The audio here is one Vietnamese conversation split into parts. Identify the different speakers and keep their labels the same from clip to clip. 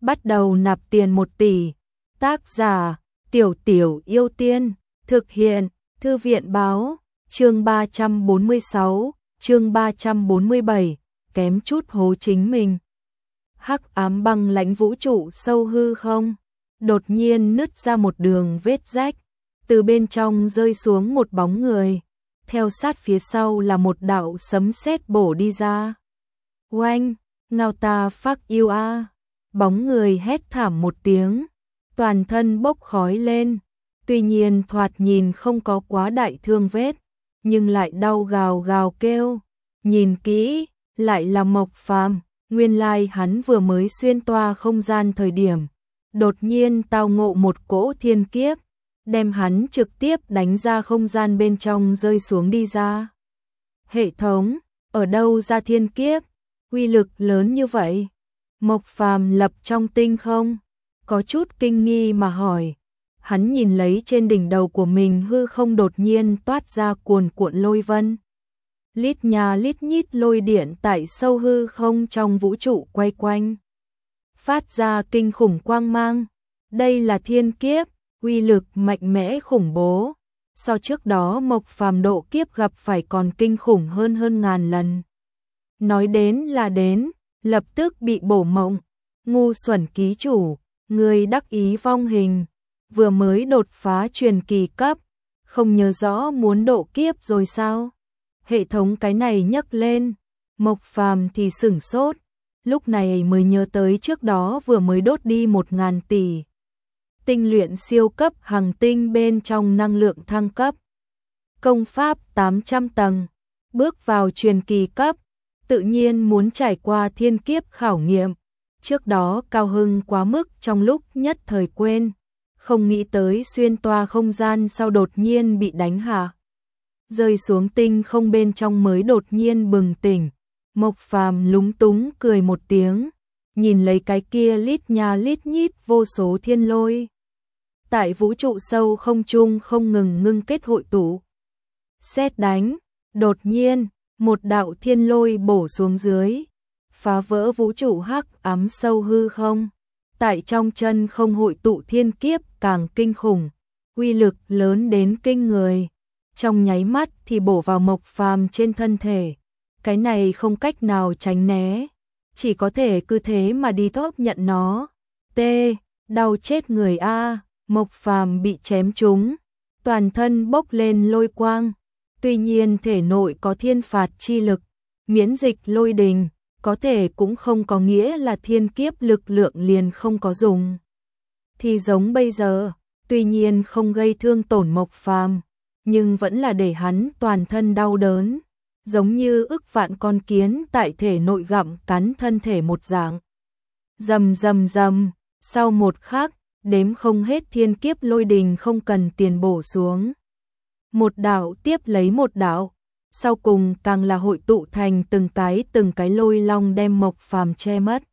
Speaker 1: bắt đầu nạp tiền 1 tỷ. Tác giả, Tiểu Tiểu Yêu Tiên, thực hiện, Thư viện báo, chương 346, chương 347, kém chút hố chính mình. Hắc ám băng lãnh vũ trụ sâu hư không, đột nhiên nứt ra một đường vết rách, từ bên trong rơi xuống một bóng người, theo sát phía sau là một đạo sấm sét bổ đi ra. Oanh, ngao ta fuck you a. Bóng người hét thảm một tiếng, toàn thân bốc khói lên, tuy nhiên thoạt nhìn không có quá đại thương vết, nhưng lại đau gào gào kêu. Nhìn kỹ, lại là Mộc Phàm, nguyên lai hắn vừa mới xuyên toa không gian thời điểm, đột nhiên tao ngộ một cỗ thiên kiếp, đem hắn trực tiếp đánh ra không gian bên trong rơi xuống đi ra. Hệ thống, ở đâu ra thiên kiếp, uy lực lớn như vậy? Mộc Phàm lập trong tinh không, có chút kinh nghi mà hỏi. Hắn nhìn lấy trên đỉnh đầu của mình hư không đột nhiên toát ra cuồn cuộn lôi vân. Lít nhà lít nhít lôi điện tại sâu hư không trong vũ trụ quay quanh, phát ra kinh khủng quang mang. Đây là thiên kiếp, uy lực mạnh mẽ khủng bố, so trước đó Mộc Phàm độ kiếp gặp phải còn kinh khủng hơn ngàn lần. Nói đến là đến, lập tức bị bổ mộng. Ngu xuẩn ký chủ, người đắc ý vong hình, vừa mới đột phá truyền kỳ cấp, không nhớ rõ muốn độ kiếp rồi sao? Hệ thống cái này nhấc lên, Mộc Phàm thì sửng sốt, lúc này mới nhớ tới trước đó vừa mới đốt đi 1000 tỷ. Tinh luyện siêu cấp hành tinh bên trong năng lượng thăng cấp. Công pháp 800 tầng, bước vào truyền kỳ cấp, tự nhiên muốn trải qua thiên kiếp khảo nghiệm. Trước đó cao hưng quá mức trong lúc nhất thời quên, không nghĩ tới xuyên toa không gian sau đột nhiên bị đánh hạ. Rơi xuống tinh không bên trong mới đột nhiên bừng tỉnh. Mộc Phàm lúng túng cười một tiếng, nhìn lấy cái kia lít nha lít nhít vô số thiên lôi. Tại vũ trụ sâu không trung không ngừng ngưng kết hội tụ. Sét đánh, đột nhiên, một đạo thiên lôi bổ xuống dưới, phá vỡ vũ trụ hắc ám sâu hư không. Tại trong chân không hội tụ thiên kiếp càng kinh khủng, uy lực lớn đến kinh người. Trong nháy mắt thì bổ vào Mộc Phàm trên thân thể. Cái này không cách nào tránh né, chỉ có thể cứ thế mà đi thóp nhận nó. Đau chết người a. Mộc Phàm bị chém trúng, toàn thân bốc lên lôi quang. Tuy nhiên thể nội có thiên phạt chi lực, miễn dịch lôi đình, có thể cũng không có nghĩa là thiên kiếp lực lượng liền không có dùng. Thì giống bây giờ, tuy nhiên không gây thương tổn Mộc Phàm, nhưng vẫn là để hắn toàn thân đau đớn, giống như ức vạn con kiến tại thể nội gặm cắn thân thể một dạng. Rầm rầm rầm, sau một khắc, đếm không hết thiên kiếp lôi đình không cần tiền bổ xuống. Một đạo tiếp lấy một đạo, sau cùng càng là hội tụ thành từng cái lôi long đem Mộc Phàm che mất.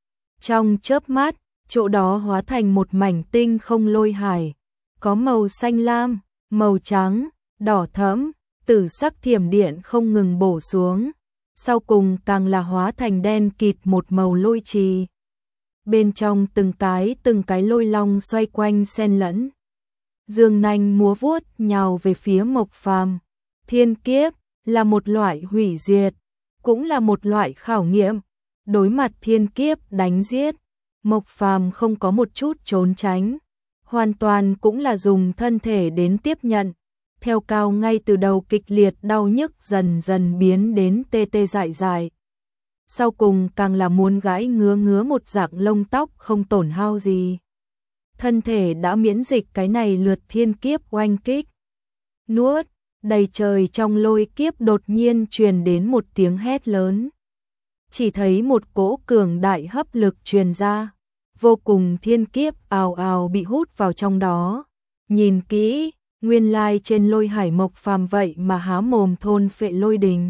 Speaker 1: Trong chớp mắt, chỗ đó hóa thành một mảnh tinh không lôi hải, có màu xanh lam, màu trắng, đỏ thẫm, tử sắc thiểm điện không ngừng bổ xuống, sau cùng càng là hóa thành đen kịt một màu lôi trì. Bên trong từng cái lôi long xoay quanh xen lẫn, dương nanh múa vuốt nhào về phía Mộc Phàm. Thiên kiếp là một loại hủy diệt, cũng là một loại khảo nghiệm. Đối mặt thiên kiếp đánh giết, Mộc Phàm không có một chút trốn tránh, hoàn toàn cũng là dùng thân thể đến tiếp nhận. Theo cao ngay từ đầu kịch liệt đau nhức dần dần biến đến tê tê dại dại. Sau cùng càng là muốn gãi ngứa một dạng lông tóc không tổn hao gì. Thân thể đã miễn dịch cái này lượt thiên kiếp oanh kích. Nuốt, đầy trời trong lôi kiếp đột nhiên truyền đến một tiếng hét lớn. Chỉ thấy một cỗ cường đại hấp lực truyền ra, vô cùng thiên kiếp ào ào bị hút vào trong đó. Nhìn kỹ, nguyên lai trên lôi hải Mộc Phàm vậy mà há mồm thôn phệ lôi đình.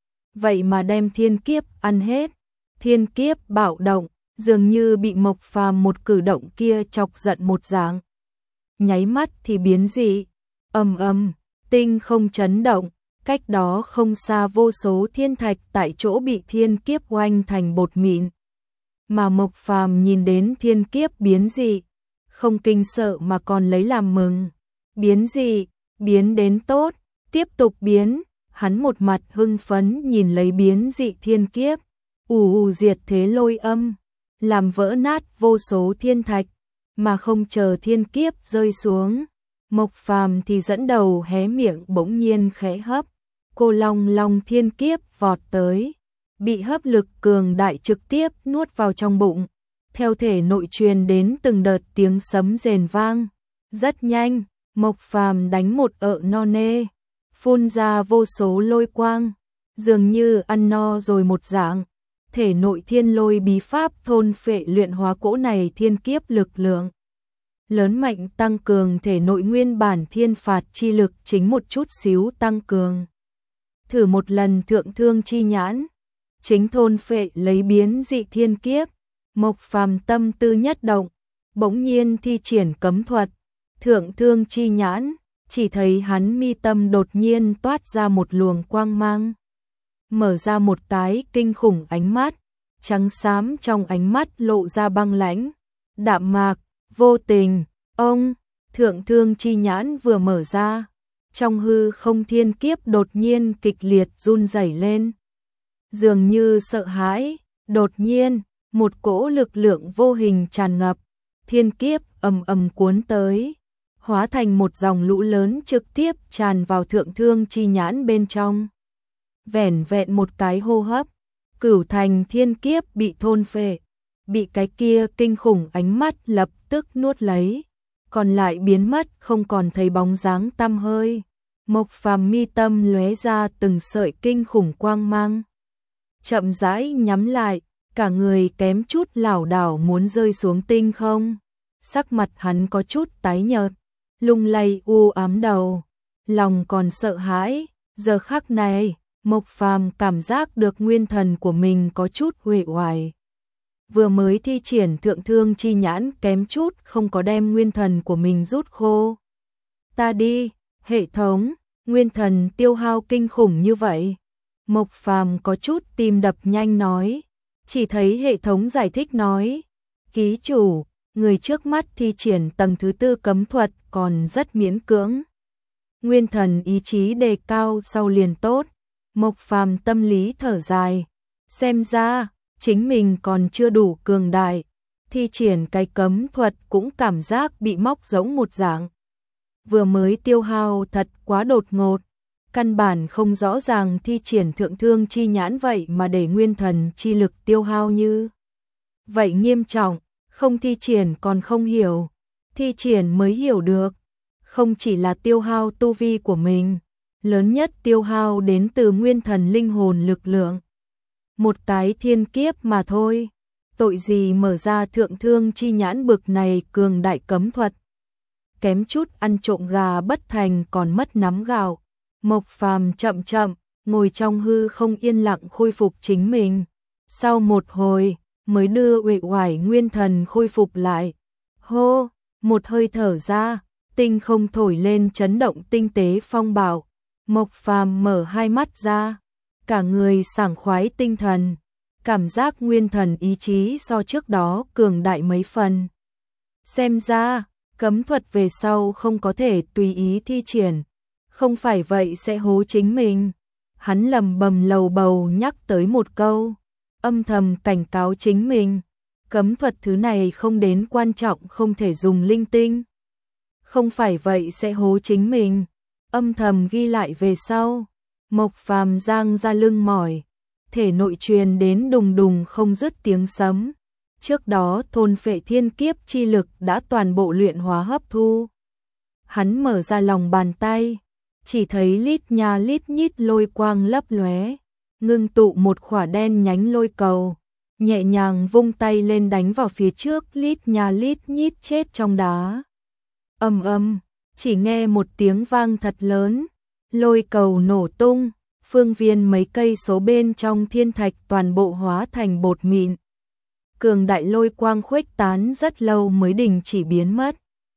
Speaker 1: Vậy mà đem thiên kiếp ăn hết. Thiên kiếp bạo động, dường như bị Mộc Phàm một cử động kia chọc giận một dạng. Nháy mắt thì biến dị, ầm ầm, tinh không chấn động, cách đó không xa vô số thiên thạch tại chỗ bị thiên kiếp oanh thành bột mịn. mà Mộc Phàm nhìn đến thiên kiếp biến dị, không kinh sợ mà còn lấy làm mừng. Biến dị, biến đến tốt, tiếp tục biến, hắn một mặt hưng phấn nhìn lấy biến dị thiên kiếp, diệt thế lôi âm, làm vỡ nát vô số thiên thạch, mà không chờ thiên kiếp rơi xuống. Mộc Phàm thì dẫn đầu hé miệng bỗng nhiên khẽ hấp, cô long long thiên kiếp vọt tới, bị hấp lực cường đại trực tiếp nuốt vào trong bụng. Theo thể nội truyền đến từng đợt tiếng sấm rền vang. Rất nhanh, Mộc Phàm đánh một ợ no nê, phun ra vô số lôi quang, dường như ăn no rồi một dạng. Thể nội thiên lôi bí pháp thôn phệ luyện hóa cỗ này thiên kiếp lực lượng lớn mạnh, tăng cường thể nội nguyên bản thiên phạt chi lực chính một chút xíu tăng cường. Thử một lần thượng thương chi nhãn, chính thôn phệ lấy biến dị thiên kiếp. Mộc Phàm tâm tư nhất động, bỗng nhiên thi triển cấm thuật, thượng thương chi nhãn, chỉ thấy hắn mi tâm đột nhiên toát ra một luồng quang mang, mở ra một cái kinh khủng ánh mắt, trắng xám trong ánh mắt lộ ra băng lãnh, đạm mạc, vô tình. Ông, thượng thương chi nhãn vừa mở ra, trong hư không thiên kiếp đột nhiên kịch liệt run rẩy lên, dường như sợ hãi. Đột nhiên, một cỗ lực lượng vô hình tràn ngập, thiên kiếp ầm ầm cuốn tới, hóa thành một dòng lũ lớn trực tiếp tràn vào thượng thương chi nhãn bên trong. Vẻn vẹn một cái hô hấp, cửu thành thiên kiếp bị thôn phệ, bị cái kia kinh khủng ánh mắt lập tức nuốt lấy, còn lại biến mất không còn thấy bóng dáng tăm hơi. Mộc Phàm mi tâm lóe ra từng sợi kinh khủng quang mang, chậm rãi nhắm lại, cả người kém chút lảo đảo muốn rơi xuống tinh không. Sắc mặt hắn có chút tái nhợt, lung lay u ám đầu, lòng còn sợ hãi. Giờ khắc này, Mộc Phàm cảm giác được nguyên thần của mình có chút uể oải. Vừa mới thi triển thượng thương chi nhãn kém chút không có đem nguyên thần của mình rút khô. Ta đi, hệ thống, nguyên thần tiêu hao kinh khủng như vậy. Mộc Phàm có chút tim đập nhanh nói, chỉ thấy hệ thống giải thích nói, ký chủ, người trước mắt thi triển tầng thứ 4 cấm thuật còn rất miễn cưỡng. Nguyên thần ý chí đề cao sau liền tốt. Mộc Phàm tâm lý thở dài, xem ra chính mình còn chưa đủ cường đại, thi triển cái cấm thuật cũng cảm giác bị móc giống một dạng. Vừa mới tiêu hao thật quá đột ngột, căn bản không rõ ràng thi triển thượng thương chi nhãn vậy mà để nguyên thần chi lực tiêu hao như vậy nghiêm trọng, không thi triển còn không hiểu, thi triển mới hiểu được. Không chỉ là tiêu hao tu vi của mình, lớn nhất tiêu hao đến từ nguyên thần linh hồn lực lượng. Một cái thiên kiếp mà thôi, tội gì mở ra thượng thương chi nhãn bực này cường đại cấm thuật. Kém chút ăn trộm gà bất thành còn mất nắm gạo. Mộc Phàm chậm chậm, ngồi trong hư không yên lặng khôi phục chính mình. Sau một hồi, mới đưa uể oải nguyên thần khôi phục lại. Hô, một hơi thở ra, tinh không thổi lên chấn động tinh tế phong bạo. Mộc Phàm mở hai mắt ra, cả người sảng khoái tinh thần, cảm giác nguyên thần ý chí so trước đó cường đại mấy phần. Xem ra, cấm thuật về sau không có thể tùy ý thi triển, không phải vậy sẽ hố chính mình. Hắn lầm bầm lầu bầu nhắc tới một câu, âm thầm cảnh cáo chính mình, cấm thuật thứ này không đến quan trọng không thể dùng linh tinh. Không phải vậy sẽ hố chính mình, âm thầm ghi lại về sau. Mộc Phàm giang ra lưng mỏi, thể nội truyền đến đùng đùng không dứt tiếng sấm. Trước đó thôn phệ thiên kiếp chi lực đã toàn bộ luyện hóa hấp thu. Hắn mở ra lòng bàn tay, chỉ thấy lít nha lít nhít lôi quang lấp lóe, ngưng tụ một khỏa đen nhánh lôi cầu, nhẹ nhàng vung tay lên đánh vào phía trước lít nha lít nhít chết trong đá. Ầm ầm, chỉ nghe một tiếng vang thật lớn, lôi cầu nổ tung, phương viên mấy cây số bên trong thiên thạch toàn bộ hóa thành bột mịn. Cường đại lôi quang khuếch tán rất lâu mới đình chỉ biến mất.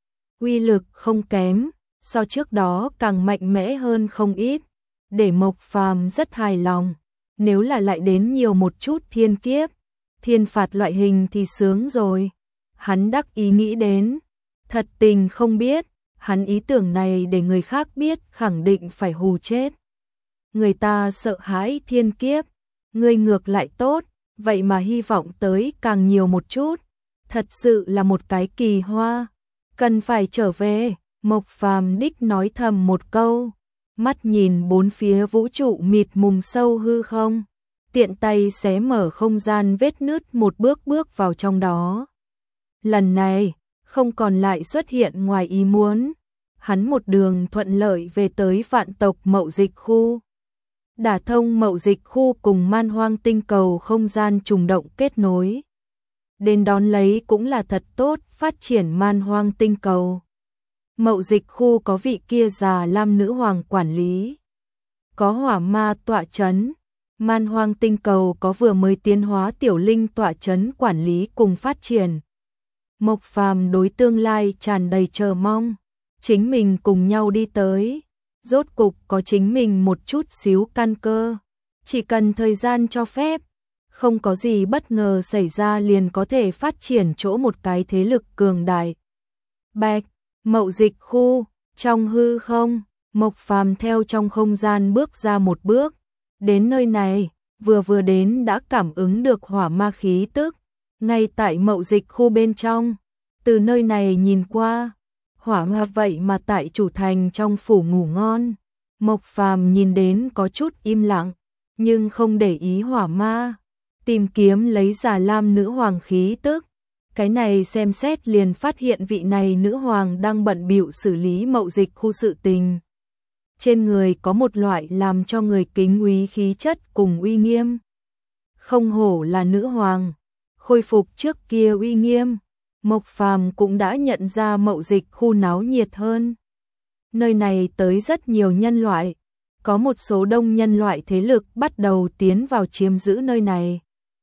Speaker 1: Uy lực không kém, so trước đó càng mạnh mẽ hơn không ít, để Mộc Phàm rất hài lòng. Nếu là lại đến nhiều một chút thiên kiếp, thiên phạt loại hình thì sướng rồi. Hắn đắc ý nghĩ đến, thật tình không biết, hắn ý tưởng này để người khác biết khẳng định phải hù chết. Người ta sợ hãi thiên kiếp, ngươi ngược lại tốt, vậy mà hy vọng tới càng nhiều một chút. Thật sự là một cái kỳ hoa, cần phải trở về. Mộc Phàm đích nói thầm một câu, mắt nhìn bốn phía vũ trụ mịt mùng sâu hư không, tiện tay xé mở không gian vết nứt một bước vào trong đó. Lần này, không còn lại xuất hiện ngoài ý muốn, hắn một đường thuận lợi về tới vạn tộc mậu dịch khu. Đả thông mậu dịch khu cùng man hoang tinh cầu không gian trùng động kết nối. Đến đón lấy cũng là thật tốt phát triển man hoang tinh cầu. Mậu dịch khu có vị kia già lam nữ hoàng quản lý, có hỏa ma tọa chấn, man hoang tinh cầu có vừa mới tiến hóa tiểu linh tọa chấn quản lý cùng phát triển. Mộc Phàm đối tương lai tràn đầy chờ mong, chính mình cùng nhau đi tới, rốt cục có chính mình một chút xíu căn cơ, chỉ cần thời gian cho phép, không có gì bất ngờ xảy ra liền có thể phát triển chỗ một cái thế lực cường đại. Bạch, mậu dịch khu, trong hư không, Mộc Phàm theo trong không gian bước ra một bước, đến nơi này, vừa đến đã cảm ứng được hỏa ma khí tức, ngay tại mậu dịch khu bên trong, từ nơi này nhìn qua, hỏa ma vậy mà tại chủ thành trong phủ ngủ ngon. Mộc Phàm nhìn đến có chút im lặng, nhưng không để ý hỏa ma, tìm kiếm lấy già lam nữ hoàng khí tức. Cái này xem xét liền phát hiện vị này nữ hoàng đang bận bịu xử lý mậu dịch khu sự tình. Trên người có một loại làm cho người kính úy khí chất cùng uy nghiêm. Không hổ là nữ hoàng, khôi phục trước kia uy nghiêm. Mộc Phàm cũng đã nhận ra mậu dịch khu náo nhiệt hơn. Nơi này tới rất nhiều nhân loại, có một số đông nhân loại thế lực bắt đầu tiến vào chiếm giữ nơi này.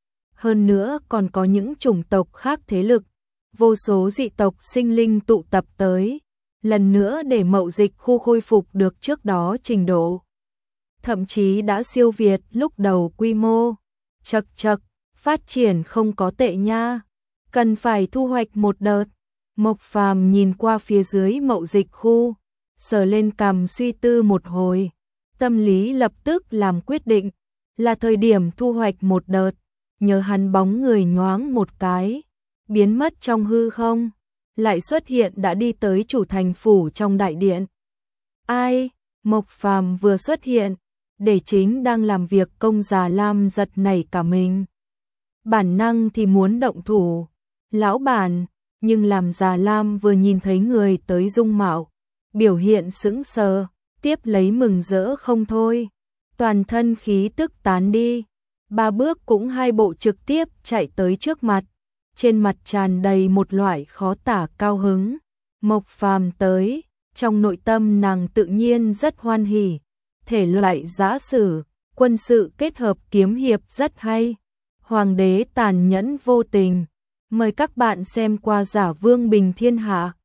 Speaker 1: Hơn nữa còn có những chủng tộc khác thế lực, vô số dị tộc sinh linh tụ tập tới, lần nữa để mậu dịch khu khôi phục được trước đó trình độ. Thậm chí đã siêu việt lúc đầu quy mô. Chậc, phát triển không có tệ nha, cần phải thu hoạch một đợt. Mộc Phàm nhìn qua phía dưới mậu dịch khu, sờ lên cằm suy tư một hồi, tâm lý lập tức làm quyết định, là thời điểm thu hoạch một đợt. Nhớ hắn bóng người nhoáng một cái, biến mất trong hư không, lại xuất hiện đã đi tới chủ thành phủ trong đại điện. Ai? Mộc Phàm vừa xuất hiện, để chính đang làm việc công già lam giật nảy cả mình. Bản năng thì muốn động thủ, lão bản, nhưng làm già lam vừa nhìn thấy người tới dung mạo, biểu hiện sững sờ, tiếp lấy mừng rỡ không thôi, toàn thân khí tức tán đi. 3 bước cũng 2 bộ trực tiếp chạy tới trước mặt, trên mặt tràn đầy một loại khó tả cao hứng. Mộc Phàm tới, trong nội tâm nàng tự nhiên rất hoan hỉ, thể loại giã sử, quân sự kết hợp kiếm hiệp rất hay. Hoàng đế tàn nhẫn vô tình, mời các bạn xem qua Giả Vương Bình Thiên Hạ.